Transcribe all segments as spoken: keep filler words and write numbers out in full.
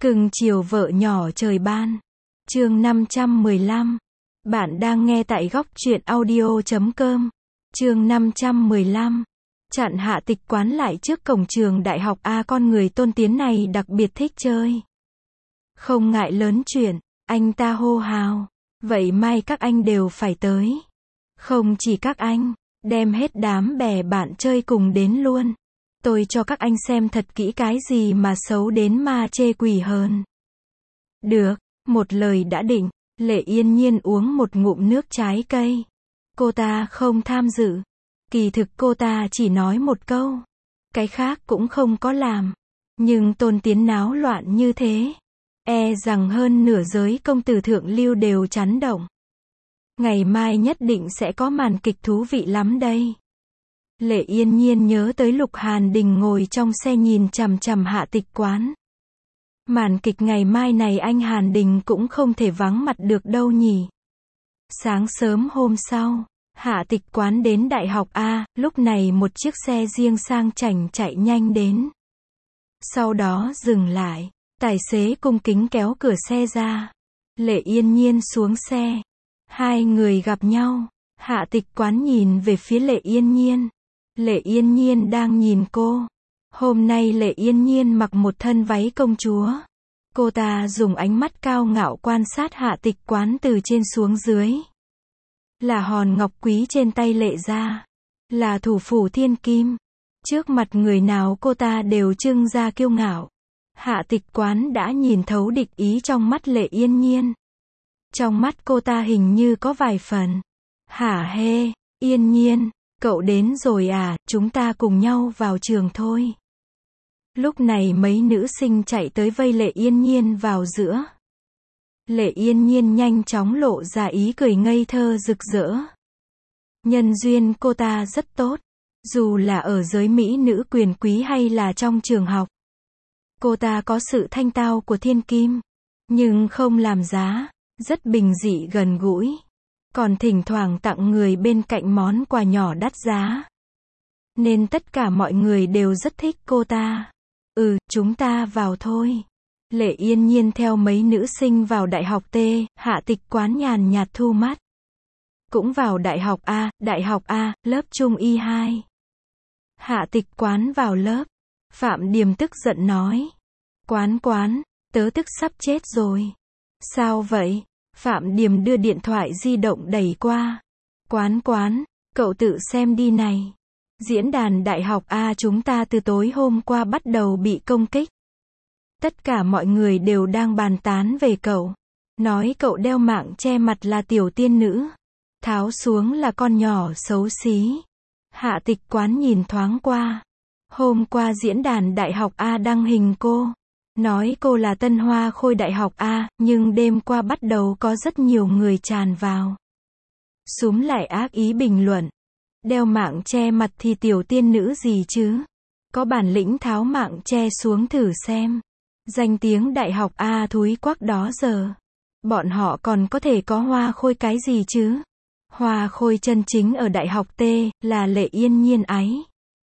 Cưng chiều vợ nhỏ trời ban. Chương năm trăm mười lăm. Bạn đang nghe tại góc truyện audio chấm com. Chương năm trăm mười lăm. Chặn Hạ Tịch Quán lại trước cổng trường đại học A. Con người Tôn Tiến này đặc biệt thích chơi. Không ngại lớn chuyện, anh ta hô hào. Vậy mai các anh đều phải tới. Không chỉ các anh, đem hết đám bè bạn chơi cùng đến luôn. Tôi cho các anh xem thật kỹ cái gì mà xấu đến ma chê quỷ hơn. Được, một lời đã định, Lệ Yên Nhiên uống một ngụm nước trái cây. Cô ta không tham dự. Kỳ thực cô ta chỉ nói một câu. Cái khác cũng không có làm. Nhưng Tôn Tiến náo loạn như thế. E rằng hơn nửa giới công tử thượng lưu đều chấn động. Ngày mai nhất định sẽ có màn kịch thú vị lắm đây. Lệ Yên Nhiên nhớ tới Lục Hàn Đình ngồi trong xe nhìn chằm chằm Hạ Tịch Quán. Màn kịch ngày mai này anh Hàn Đình cũng không thể vắng mặt được đâu nhỉ. Sáng sớm hôm sau, Hạ Tịch Quán đến Đại học A, lúc này một chiếc xe riêng sang chảnh chạy nhanh đến. Sau đó dừng lại, tài xế cung kính kéo cửa xe ra. Lệ Yên Nhiên xuống xe. Hai người gặp nhau. Hạ Tịch Quán nhìn về phía Lệ Yên Nhiên. Lệ Yên Nhiên đang nhìn cô. Hôm nay Lệ Yên Nhiên mặc một thân váy công chúa. Cô ta dùng ánh mắt cao ngạo quan sát Hạ Tịch Quán từ trên xuống dưới. Là hòn ngọc quý trên tay Lệ gia. Là thủ phủ thiên kim. Trước mặt người nào cô ta đều trưng ra kiêu ngạo. Hạ Tịch Quán đã nhìn thấu địch ý trong mắt Lệ Yên Nhiên. Trong mắt cô ta hình như có vài phần. Hả hê, Yên Nhiên, cậu đến rồi à, chúng ta cùng nhau vào trường thôi. Lúc này mấy nữ sinh chạy tới vây Lệ Yên Nhiên vào giữa. Lệ Yên Nhiên nhanh chóng lộ ra ý cười ngây thơ rực rỡ. Nhân duyên cô ta rất tốt. Dù là ở giới mỹ nữ quyền quý hay là trong trường học. Cô ta có sự thanh tao của thiên kim. Nhưng không làm giá. Rất bình dị gần gũi. Còn thỉnh thoảng tặng người bên cạnh món quà nhỏ đắt giá. Nên tất cả mọi người đều rất thích cô ta. Ừ, chúng ta vào thôi. Lệ Yên Nhiên theo mấy nữ sinh vào đại học T, Hạ Tịch Quán nhàn nhạt thu mắt. Cũng vào đại học A, đại học A, lớp Trung Y hai. Hạ Tịch Quán vào lớp. Phạm Điềm tức giận nói. Quán Quán, tớ tức sắp chết rồi. Sao vậy? Phạm Điềm đưa điện thoại di động đẩy qua. Quán Quán, cậu tự xem đi này. Diễn đàn đại học A chúng ta từ tối hôm qua bắt đầu bị công kích. Tất cả mọi người đều đang bàn tán về cậu. Nói cậu đeo mạng che mặt là tiểu tiên nữ. Tháo xuống là con nhỏ xấu xí. Hạ Tịch Quán nhìn thoáng qua. Hôm qua diễn đàn đại học A đăng hình cô. Nói cô là tân hoa khôi đại học A, nhưng đêm qua bắt đầu có rất nhiều người tràn vào. Súm lại ác ý bình luận. Đeo mạng che mặt thì tiểu tiên nữ gì chứ? Có bản lĩnh tháo mạng che xuống thử xem. Danh tiếng đại học A thúi quắc đó giờ. Bọn họ còn có thể có hoa khôi cái gì chứ? Hoa khôi chân chính ở đại học T, là Lệ Yên Nhiên ấy.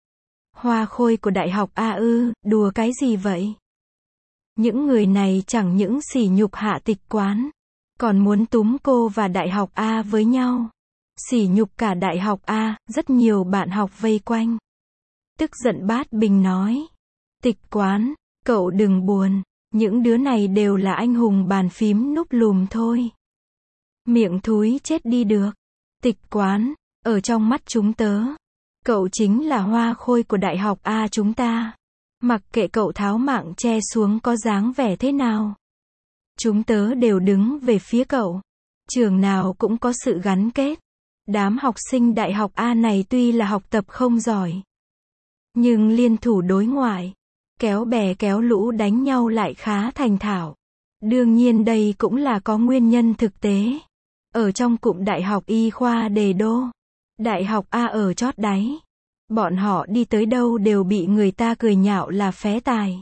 Hoa khôi của đại học A ư, đùa cái gì vậy? Những người này chẳng những sỉ nhục Hạ Tịch Quán, còn muốn túm cô và đại học A với nhau. Sỉ nhục cả đại học A, rất nhiều bạn học vây quanh. Tức giận bát bình nói. Tịch Quán, cậu đừng buồn, những đứa này đều là anh hùng bàn phím núp lùm thôi. Miệng thúi chết đi được. Tịch Quán, ở trong mắt chúng tớ, cậu chính là hoa khôi của đại học A chúng ta. Mặc kệ cậu tháo mạng che xuống có dáng vẻ thế nào. Chúng tớ đều đứng về phía cậu. Trường nào cũng có sự gắn kết. Đám học sinh đại học A này tuy là học tập không giỏi. Nhưng liên thủ đối ngoại. Kéo bè kéo lũ đánh nhau lại khá thành thạo. Đương nhiên đây cũng là có nguyên nhân thực tế. Ở trong cụm đại học y khoa Đề Đô. Đại học A ở chót đáy. Bọn họ đi tới đâu đều bị người ta cười nhạo là phế tài.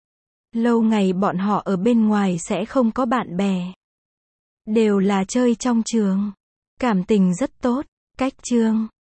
Lâu ngày bọn họ ở bên ngoài sẽ không có bạn bè. Đều là chơi trong trường. Cảm tình rất tốt. Cách chương.